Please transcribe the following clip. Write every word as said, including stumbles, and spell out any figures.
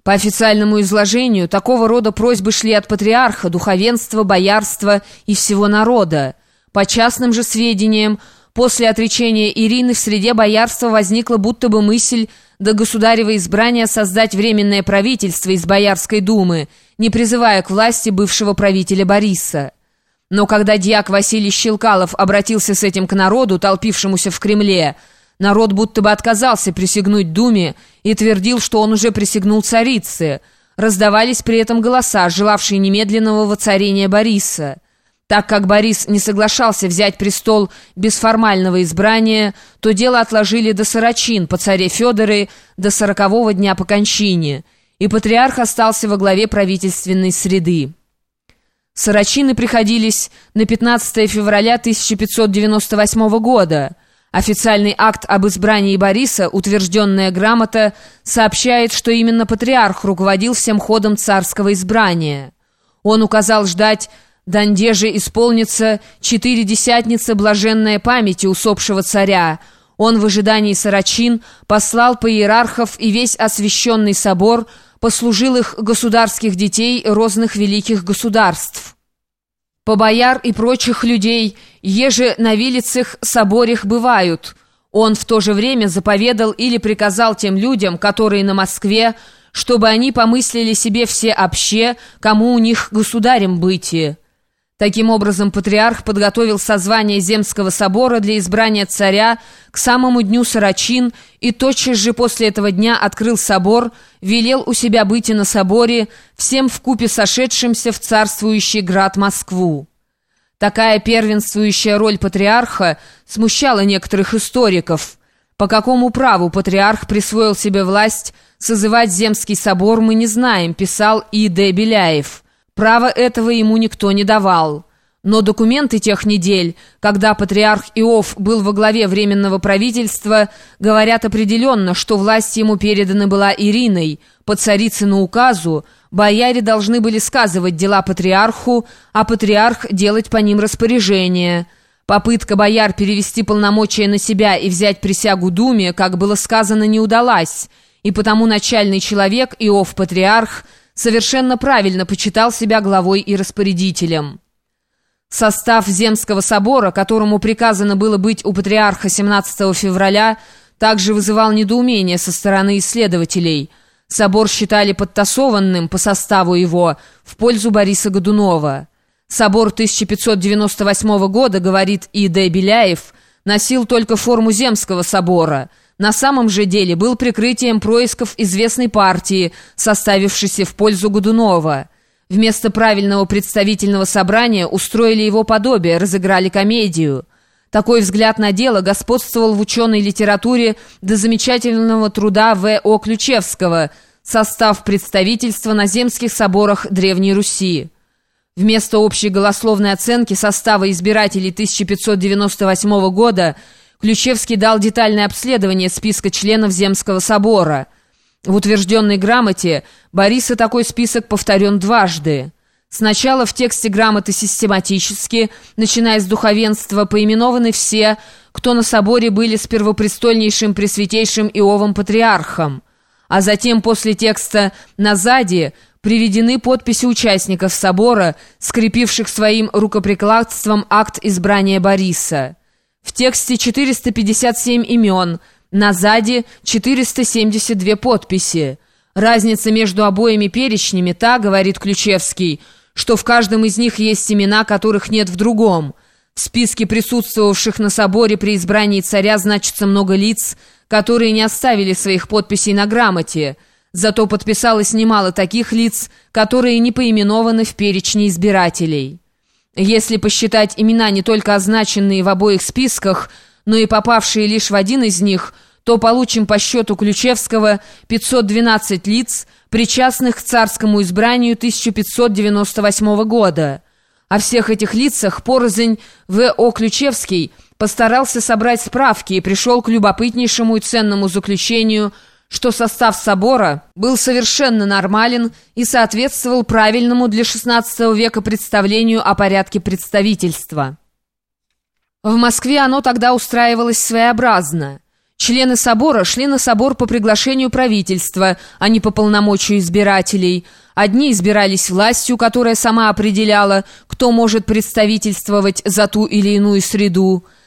По официальному изложению, такого рода просьбы шли от патриарха, духовенства, боярства и всего народа. По частным же сведениям, после отречения Ирины в среде боярства возникла будто бы мысль до государева избрания создать временное правительство из Боярской думы, не призывая к власти бывшего правителя Бориса. Но когда дьяк Василий Щелкалов обратился с этим к народу, толпившемуся в Кремле, народ будто бы отказался присягнуть Думе и твердил, что он уже присягнул царице. Раздавались при этом голоса, желавшие немедленного воцарения Бориса. Так как Борис не соглашался взять престол без формального избрания, то дело отложили до сорочин по царе Федоре до сорокового дня по кончине, и патриарх остался во главе правительственной среды. Сорочины приходились на пятнадцатое февраля тысяча пятьсот девяносто восьмого года. Официальный акт об избрании Бориса, утвержденная грамота, сообщает, что именно патриарх руководил всем ходом царского избрания. Он указал ждать, донде же исполнится четыре десятницы блаженная памяти усопшего царя. Он в ожидании сорочин послал по иерархов и весь освященный собор послужилых государских детей розных великих государств. По бояр и прочих людей, еже на вилицах соборях бывают. Он в то же время заповедал или приказал тем людям, которые на Москве, чтобы они помыслили себе все обще, кому у них государем бытие. Таким образом, патриарх подготовил созвание Земского собора для избрания царя к самому дню сорочин и тотчас же после этого дня открыл собор, велел у себя быть и на соборе, всем вкупе сошедшимся в царствующий град Москву. Такая первенствующая роль патриарха смущала некоторых историков. По какому праву патриарх присвоил себе власть созывать Земский собор, мы не знаем, писал И Д Беляев. Права этого ему никто не давал. Но документы тех недель, когда патриарх Иов был во главе Временного правительства, говорят определенно, что власть ему передана была Ириной. По царицыну указу бояре должны были сказывать дела патриарху, а патриарх делать по ним распоряжения. Попытка бояр перевести полномочия на себя и взять присягу Думе, как было сказано, не удалась, и потому начальный человек, Иов-патриарх, совершенно правильно почитал себя главой и распорядителем. Состав Земского собора, которому приказано было быть у патриарха семнадцатого февраля, также вызывал недоумение со стороны исследователей. Собор считали подтасованным по составу его в пользу Бориса Годунова. Собор тысяча пятьсот девяносто восьмого года, говорит И Д Беляев, носил только форму Земского собора. На самом же деле был прикрытием происков известной партии, составившейся в пользу Годунова. Вместо правильного представительного собрания устроили его подобие, разыграли комедию. Такой взгляд на дело господствовал в ученой литературе до замечательного труда В О Ключевского «Состав представительства на земских соборах Древней Руси». Вместо общей голословной оценки состава избирателей тысяча пятьсот девяносто восьмого года Ключевский дал детальное обследование списка членов Земского собора. В утвержденной грамоте Бориса такой список повторен дважды. Сначала в тексте грамоты систематически, начиная с духовенства, поименованы все, кто на соборе были с первопрестольнейшим пресвятейшим Иовом Патриархом, а затем после текста «назади» приведены подписи участников собора, скрепивших своим рукоприкладством акт избрания Бориса. В тексте четыреста пятьдесят семь имен, назади четыреста семьдесят две подписи. Разница между обоими перечнями та, говорит Ключевский, что в каждом из них есть имена, которых нет в другом. В списке присутствовавших на соборе при избрании царя значится много лиц, которые не оставили своих подписей на грамоте. Зато подписалось немало таких лиц, которые не поименованы в перечне избирателей. Если посчитать имена, не только означенные в обоих списках, но и попавшие лишь в один из них, то получим по счету Ключевского пятьсот двенадцать лиц, причастных к царскому избранию тысяча пятьсот девяносто восьмого года. О всех этих лицах порознь В О Ключевский постарался собрать справки и пришел к любопытнейшему и ценному заключению, что состав собора был совершенно нормален и соответствовал правильному для шестнадцатого века представлению о порядке представительства. В Москве оно тогда устраивалось своеобразно. Члены собора шли на собор по приглашению правительства, а не по полномочию избирателей. Одни избирались властью, которая сама определяла, кто может представительствовать за ту или иную среду.